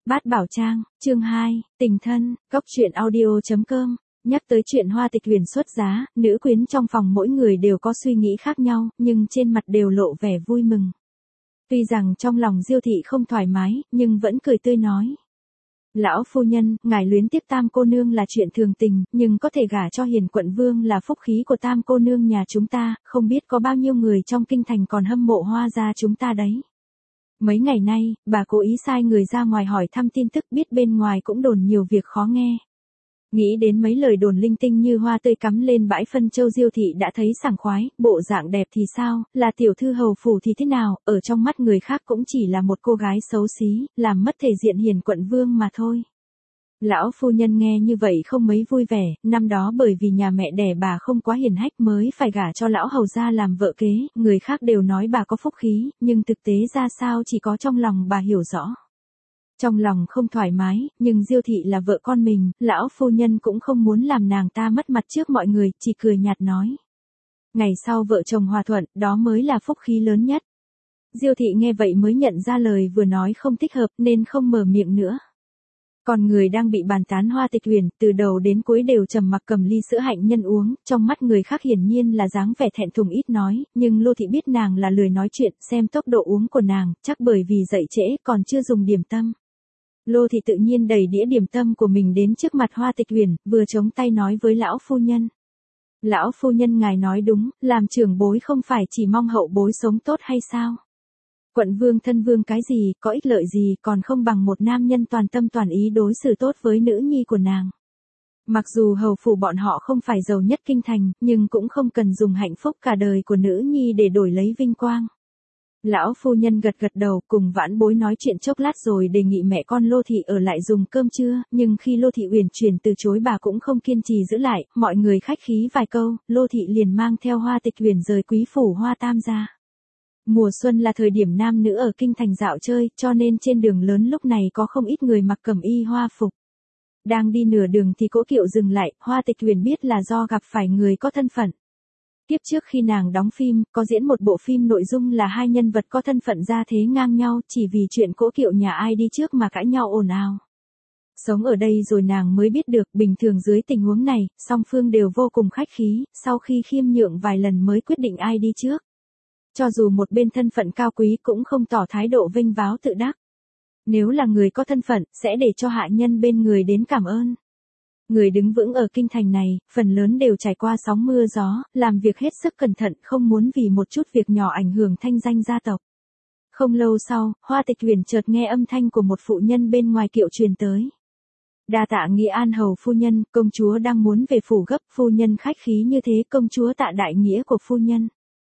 Bát Bảo Trang, chương 2, tình thân, góc truyện audio.com. Nhắc tới chuyện Hoa Tịch Huyền xuất giá, nữ quyến trong phòng mỗi người đều có suy nghĩ khác nhau, nhưng trên mặt đều lộ vẻ vui mừng. Tuy rằng trong lòng Diêu thị không thoải mái, nhưng vẫn cười tươi nói. Lão phu nhân, ngài luyến tiếc Tam cô nương là chuyện thường tình, nhưng có thể gả cho Hiền quận vương là phúc khí của Tam cô nương nhà chúng ta, không biết có bao nhiêu người trong kinh thành còn hâm mộ Hoa gia chúng ta đấy. Mấy ngày nay, bà cố ý sai người ra ngoài hỏi thăm tin tức, biết bên ngoài cũng đồn nhiều việc khó nghe. Nghĩ đến mấy lời đồn linh tinh như hoa tươi cắm lên bãi phân châu, Diêu thị đã thấy sảng khoái, bộ dạng đẹp thì sao, là tiểu thư hầu phủ thì thế nào, ở trong mắt người khác cũng chỉ là một cô gái xấu xí, làm mất thể diện Hiền quận vương mà thôi. Lão phu nhân nghe như vậy không mấy vui vẻ, năm đó bởi vì nhà mẹ đẻ bà không quá hiền hách mới phải gả cho lão hầu gia làm vợ kế, người khác đều nói bà có phúc khí, nhưng thực tế ra sao chỉ có trong lòng bà hiểu rõ. Trong lòng không thoải mái, nhưng Diêu thị là vợ con mình, lão phu nhân cũng không muốn làm nàng ta mất mặt trước mọi người, chỉ cười nhạt nói. Ngày sau vợ chồng hòa thuận, đó mới là phúc khí lớn nhất. Diêu thị nghe vậy mới nhận ra lời vừa nói không thích hợp nên không mở miệng nữa. Còn người đang bị bàn tán Hoa Tịch Huyền, từ đầu đến cuối đều trầm mặc cầm ly sữa hạnh nhân uống, trong mắt người khác hiển nhiên là dáng vẻ thẹn thùng ít nói, nhưng Lô thị biết nàng là lười nói chuyện, xem tốc độ uống của nàng, chắc bởi vì dậy trễ còn chưa dùng điểm tâm. Lô thị tự nhiên đẩy đĩa điểm tâm của mình đến trước mặt Hoa Tịch Huyền, vừa chống tay nói với lão phu nhân. Lão phu nhân ngài nói đúng, làm trưởng bối không phải chỉ mong hậu bối sống tốt hay sao? Quận vương thân vương cái gì, có ích lợi gì, còn không bằng một nam nhân toàn tâm toàn ý đối xử tốt với nữ nhi của nàng. Mặc dù hầu phủ bọn họ không phải giàu nhất kinh thành, nhưng cũng không cần dùng hạnh phúc cả đời của nữ nhi để đổi lấy vinh quang. Lão phu nhân gật gật đầu, cùng vãn bối nói chuyện chốc lát rồi đề nghị mẹ con Lô thị ở lại dùng cơm trưa, nhưng khi Lô thị uyển chuyển từ chối bà cũng không kiên trì giữ lại, mọi người khách khí vài câu, Lô thị liền mang theo Hoa Tịch Huyền rời quý phủ Hoa Tam gia. Mùa xuân là thời điểm nam nữ ở kinh thành dạo chơi, cho nên trên đường lớn lúc này có không ít người mặc cẩm y hoa phục. Đang đi nửa đường thì cỗ kiệu dừng lại, Hoa Tịch Huyền biết là do gặp phải người có thân phận. Tiếp trước khi nàng đóng phim, có diễn một bộ phim nội dung là hai nhân vật có thân phận gia thế ngang nhau, chỉ vì chuyện cỗ kiệu nhà ai đi trước mà cãi nhau ồn ào. Sống ở đây rồi nàng mới biết được, bình thường dưới tình huống này, song phương đều vô cùng khách khí, sau khi khiêm nhượng vài lần mới quyết định ai đi trước. Cho dù một bên thân phận cao quý cũng không tỏ thái độ vênh váo tự đắc. Nếu là người có thân phận, sẽ để cho hạ nhân bên người đến cảm ơn. Người đứng vững ở kinh thành này, phần lớn đều trải qua sóng mưa gió, làm việc hết sức cẩn thận, không muốn vì một chút việc nhỏ ảnh hưởng thanh danh gia tộc. Không lâu sau, Hoa Tịch Huyền chợt nghe âm thanh của một phụ nhân bên ngoài kiệu truyền tới. Đa tạ Nghĩa An hầu phu nhân, công chúa đang muốn về phủ gấp, phu nhân khách khí như thế, công chúa tạ đại nghĩa của phu nhân.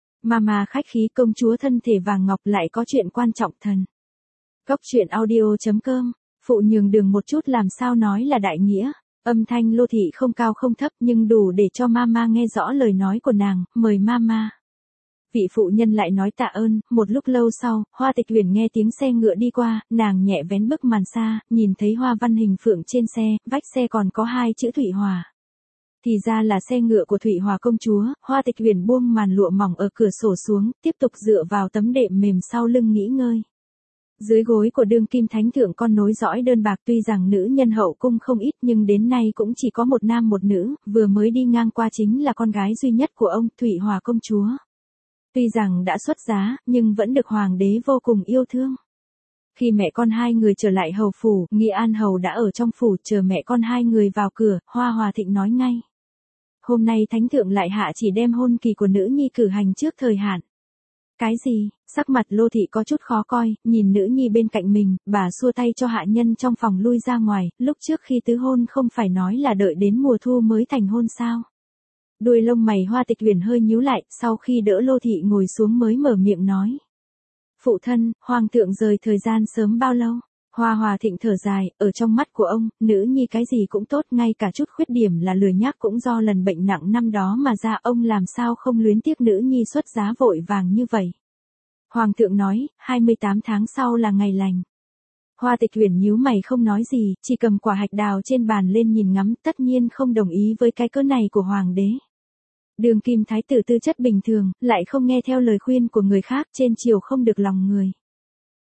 Mà khách khí, công chúa thân thể vàng ngọc, lại có chuyện quan trọng thần. Góc truyện audio.com, phụ nhường đường một chút làm sao nói là đại nghĩa. Âm thanh Lô thị không cao không thấp nhưng đủ để cho mama nghe rõ lời nói của nàng, mời mama. Vị phụ nhân lại nói tạ ơn, một lúc lâu sau, Hoa Tịch Huyền nghe tiếng xe ngựa đi qua, nàng nhẹ vén bức màn xa, nhìn thấy hoa văn hình phượng trên xe, vách xe còn có hai chữ Thụy Hòa. Thì ra là xe ngựa của Thụy Hòa công chúa. Hoa Tịch Huyền buông màn lụa mỏng ở cửa sổ xuống, tiếp tục dựa vào tấm đệm mềm sau lưng nghỉ ngơi. Dưới gối của đương kim thánh thượng con nối dõi đơn bạc, tuy rằng nữ nhân hậu cung không ít nhưng đến nay cũng chỉ có một nam một nữ, vừa mới đi ngang qua chính là con gái duy nhất của ông, Thụy Hòa công chúa. Tuy rằng đã xuất giá, nhưng vẫn được hoàng đế vô cùng yêu thương. Khi mẹ con hai người trở lại hầu phủ, Nghĩa An hầu đã ở trong phủ chờ mẹ con hai người vào cửa, Hoa Hòa Thịnh nói ngay. Hôm nay thánh thượng lại hạ chỉ đem hôn kỳ của nữ nhi cử hành trước thời hạn. Cái gì? Sắc mặt Lô thị có chút khó coi, nhìn nữ nhi bên cạnh mình, bà xua tay cho hạ nhân trong phòng lui ra ngoài, lúc trước khi tứ hôn không phải nói là đợi đến mùa thu mới thành hôn sao? Đuôi lông mày Hoa Tịch Huyền hơi nhíu lại, sau khi đỡ Lô thị ngồi xuống mới mở miệng nói. Phụ thân, hoàng thượng rời thời gian sớm bao lâu? Hoa Hòa Thịnh thở dài, ở trong mắt của ông, nữ nhi cái gì cũng tốt, ngay cả chút khuyết điểm là lười nhác cũng do lần bệnh nặng năm đó mà ra, ông làm sao không luyến tiếc nữ nhi xuất giá vội vàng như vậy. Hoàng thượng nói, 28 tháng sau là ngày lành. Hoa Tịch Huyền nhíu mày không nói gì, chỉ cầm quả hạch đào trên bàn lên nhìn ngắm, tất nhiên không đồng ý với cái cớ này của hoàng đế. Đường kim thái tử tư chất bình thường, lại không nghe theo lời khuyên của người khác, trên chiều không được lòng người.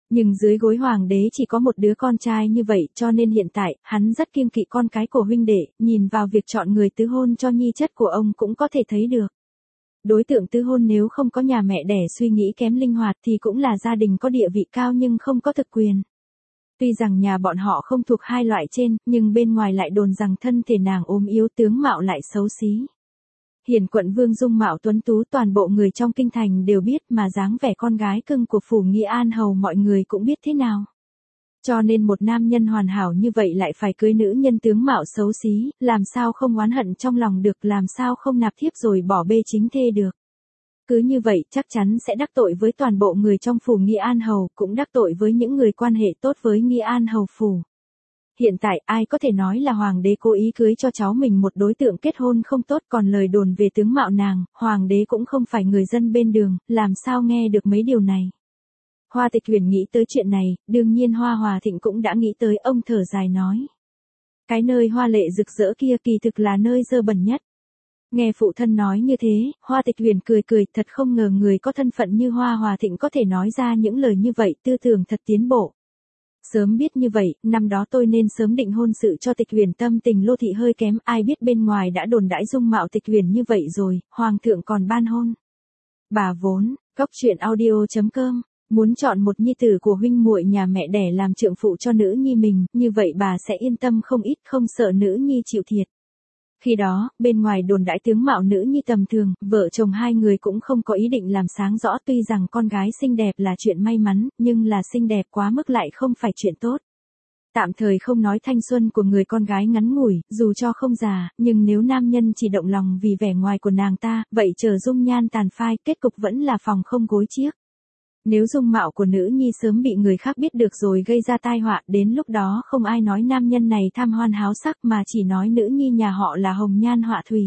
Nhưng dưới gối hoàng đế chỉ có một đứa con trai như vậy cho nên hiện tại, hắn rất kiêng kỵ con cái của huynh đệ, nhìn vào việc chọn người tứ hôn cho nhi chất của ông cũng có thể thấy được. Đối tượng tứ hôn nếu không có nhà mẹ đẻ suy nghĩ kém linh hoạt thì cũng là gia đình có địa vị cao nhưng không có thực quyền. Tuy rằng nhà bọn họ không thuộc hai loại trên, nhưng bên ngoài lại đồn rằng thân thể nàng ốm yếu tướng mạo lại xấu xí. Hiền quận vương dung mạo tuấn tú toàn bộ người trong kinh thành đều biết mà dáng vẻ con gái cưng của phủ Nghĩa An hầu mọi người cũng biết thế nào. Cho nên một nam nhân hoàn hảo như vậy lại phải cưới nữ nhân tướng mạo xấu xí, làm sao không oán hận trong lòng được, làm sao không nạp thiếp rồi bỏ bê chính thê được. Cứ như vậy chắc chắn sẽ đắc tội với toàn bộ người trong phủ Nghĩa An hầu, cũng đắc tội với những người quan hệ tốt với Nghĩa An hầu phủ. Hiện tại ai có thể nói là hoàng đế cố ý cưới cho cháu mình một đối tượng kết hôn không tốt, còn lời đồn về tướng mạo nàng, hoàng đế cũng không phải người dân bên đường, làm sao nghe được mấy điều này. Hoa Tịch Huyền nghĩ tới chuyện này, đương nhiên Hoa Hòa Thịnh cũng đã nghĩ tới, ông thở dài nói. Cái nơi hoa lệ rực rỡ kia kỳ thực là nơi dơ bẩn nhất. Nghe phụ thân nói như thế, Hoa Tịch Huyền cười cười, thật không ngờ người có thân phận như Hoa Hòa Thịnh có thể nói ra những lời như vậy, tư tưởng thật tiến bộ. Sớm biết như vậy, năm đó tôi nên sớm định hôn sự cho Tịch Huyền, tâm tình Lô thị hơi kém, ai biết bên ngoài đã đồn đãi dung mạo Tịch Huyền như vậy rồi, hoàng thượng còn ban hôn. Bà vốn, góc truyện audio.com, muốn chọn một nhi tử của huynh muội nhà mẹ đẻ làm trượng phụ cho nữ nhi mình, như vậy bà sẽ yên tâm không ít, không sợ nữ nhi chịu thiệt. Khi đó, bên ngoài đồn đãi tướng mạo nữ nhi tầm thường, vợ chồng hai người cũng không có ý định làm sáng rõ, tuy rằng con gái xinh đẹp là chuyện may mắn, nhưng là xinh đẹp quá mức lại không phải chuyện tốt. Tạm thời không nói thanh xuân của người con gái ngắn ngủi, dù cho không già, nhưng nếu nam nhân chỉ động lòng vì vẻ ngoài của nàng ta, vậy chờ dung nhan tàn phai, kết cục vẫn là phòng không gối chiếc. Nếu dung mạo của nữ nhi sớm bị người khác biết được rồi gây ra tai họa, đến lúc đó không ai nói nam nhân này tham hoan háo sắc mà chỉ nói nữ nhi nhà họ là hồng nhan họa thủy.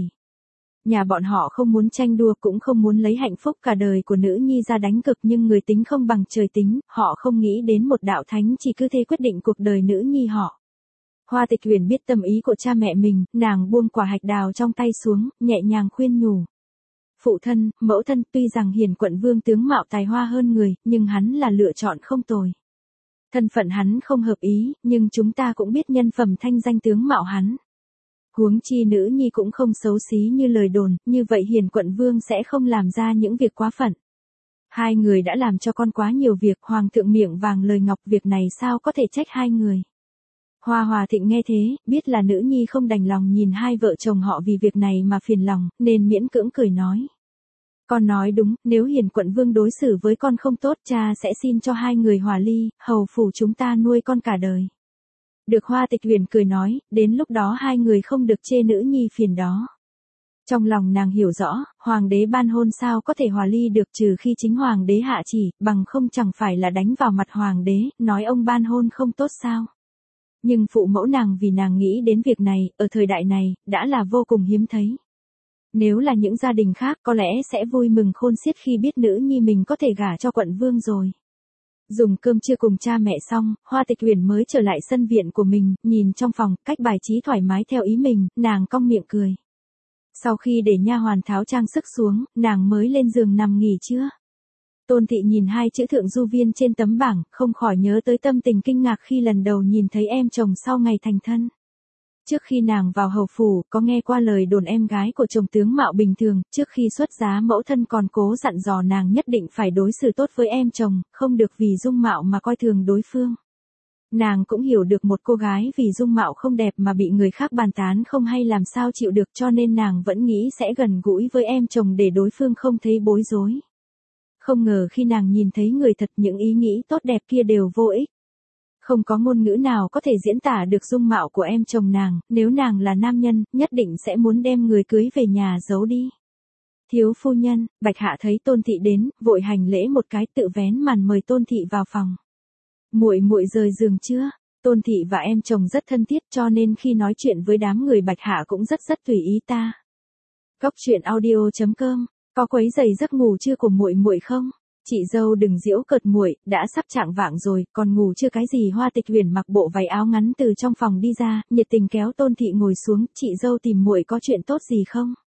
Nhà bọn họ không muốn tranh đua cũng không muốn lấy hạnh phúc cả đời của nữ nhi ra đánh cực, nhưng người tính không bằng trời tính, họ không nghĩ đến một đạo thánh chỉ cứ thế quyết định cuộc đời nữ nhi họ. Hoa Tịch Huyền biết tâm ý của cha mẹ mình, nàng buông quả hạch đào trong tay xuống, nhẹ nhàng khuyên nhủ. Phụ thân, mẫu thân, tuy rằng Hiền quận vương tướng mạo tài hoa hơn người, nhưng hắn là lựa chọn không tồi. Thân phận hắn không hợp ý, nhưng chúng ta cũng biết nhân phẩm thanh danh tướng mạo hắn. Huống chi nữ nhi cũng không xấu xí như lời đồn, như vậy Hiền quận vương sẽ không làm ra những việc quá phận. Hai người đã làm cho con quá nhiều việc, hoàng thượng miệng vàng lời ngọc, việc này sao có thể trách hai người. Hoa Hòa Thịnh nghe thế, biết là nữ nhi không đành lòng nhìn hai vợ chồng họ vì việc này mà phiền lòng, nên miễn cưỡng cười nói. Con nói đúng, nếu Hiền quận vương đối xử với con không tốt, cha sẽ xin cho hai người hòa ly, hầu phủ chúng ta nuôi con cả đời. Được. Hoa Tịch Huyền cười nói, đến lúc đó hai người không được chê nữ nhi phiền đó. Trong lòng nàng hiểu rõ, hoàng đế ban hôn sao có thể hòa ly được, trừ khi chính hoàng đế hạ chỉ, bằng không chẳng phải là đánh vào mặt hoàng đế, nói ông ban hôn không tốt sao. Nhưng phụ mẫu nàng vì nàng nghĩ đến việc này, ở thời đại này, đã là vô cùng hiếm thấy. Nếu là những gia đình khác có lẽ sẽ vui mừng khôn xiết khi biết nữ nhi mình có thể gả cho quận vương rồi. Dùng cơm trưa cùng cha mẹ xong, Hoa Tịch Huyền mới trở lại sân viện của mình, nhìn trong phòng, cách bài trí thoải mái theo ý mình, nàng cong miệng cười. Sau khi để nha hoàn tháo trang sức xuống, nàng mới lên giường nằm nghỉ trưa. Tôn Thị nhìn hai chữ Thượng Du Viên trên tấm bảng, không khỏi nhớ tới tâm tình kinh ngạc khi lần đầu nhìn thấy em chồng sau ngày thành thân. Trước khi nàng vào hầu phủ, có nghe qua lời đồn em gái của chồng tướng mạo bình thường, trước khi xuất giá mẫu thân còn cố dặn dò nàng nhất định phải đối xử tốt với em chồng, không được vì dung mạo mà coi thường đối phương. Nàng cũng hiểu được một cô gái vì dung mạo không đẹp mà bị người khác bàn tán không hay làm sao chịu được, cho nên nàng vẫn nghĩ sẽ gần gũi với em chồng để đối phương không thấy bối rối. Không ngờ khi nàng nhìn thấy người thật, những ý nghĩ tốt đẹp kia đều vô ích. Không có ngôn ngữ nào có thể diễn tả được dung mạo của em chồng nàng, nếu nàng là nam nhân, nhất định sẽ muốn đem người cưới về nhà giấu đi. Thiếu phu nhân, Bạch Hạ thấy Tôn Thị đến, vội hành lễ một cái, tự vén màn mời Tôn Thị vào phòng. Muội muội rời giường chưa? Tôn Thị và em chồng rất thân thiết, cho nên khi nói chuyện với đám người Bạch Hạ cũng rất tùy ý ta. Góc truyện audio.com, có quấy rầy giấc ngủ trưa của muội muội không? Chị dâu đừng giễu cợt muội, đã sắp chạng vạng rồi, còn ngủ chưa cái gì? Hoa Tịch Huyền mặc bộ váy áo ngắn từ trong phòng đi ra, nhiệt tình kéo Tôn Thị ngồi xuống, chị dâu tìm muội có chuyện tốt gì không?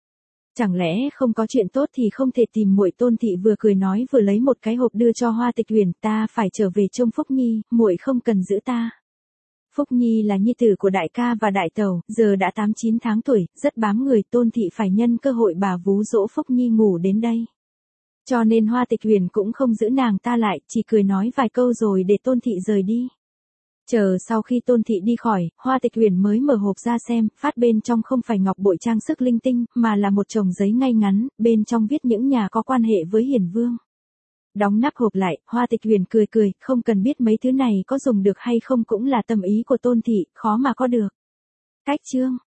Chẳng lẽ không có chuyện tốt thì không thể tìm muội? Tôn thị vừa cười nói vừa lấy một cái hộp đưa cho Hoa Tịch Huyền, ta phải trở về trông Phúc Nhi, muội không cần giữ ta. Phúc Nhi là nhi tử của đại ca và đại tẩu, giờ đã 8-9 tháng tuổi, rất bám người, Tôn thị phải nhân cơ hội bà vú dỗ Phúc Nhi ngủ đến đây. Cho nên Hoa Tịch Huyền cũng không giữ nàng ta lại, chỉ cười nói vài câu rồi để Tôn thị rời đi. Chờ sau khi Tôn thị đi khỏi, Hoa Tịch Huyền mới mở hộp ra xem, phát bên trong không phải ngọc bội trang sức linh tinh, mà là một chồng giấy ngay ngắn, bên trong viết những nhà có quan hệ với Hiền Vương. Đóng nắp hộp lại, Hoa Tịch Huyền cười cười, không cần biết mấy thứ này có dùng được hay không cũng là tâm ý của Tôn thị, khó mà có được. Cách chương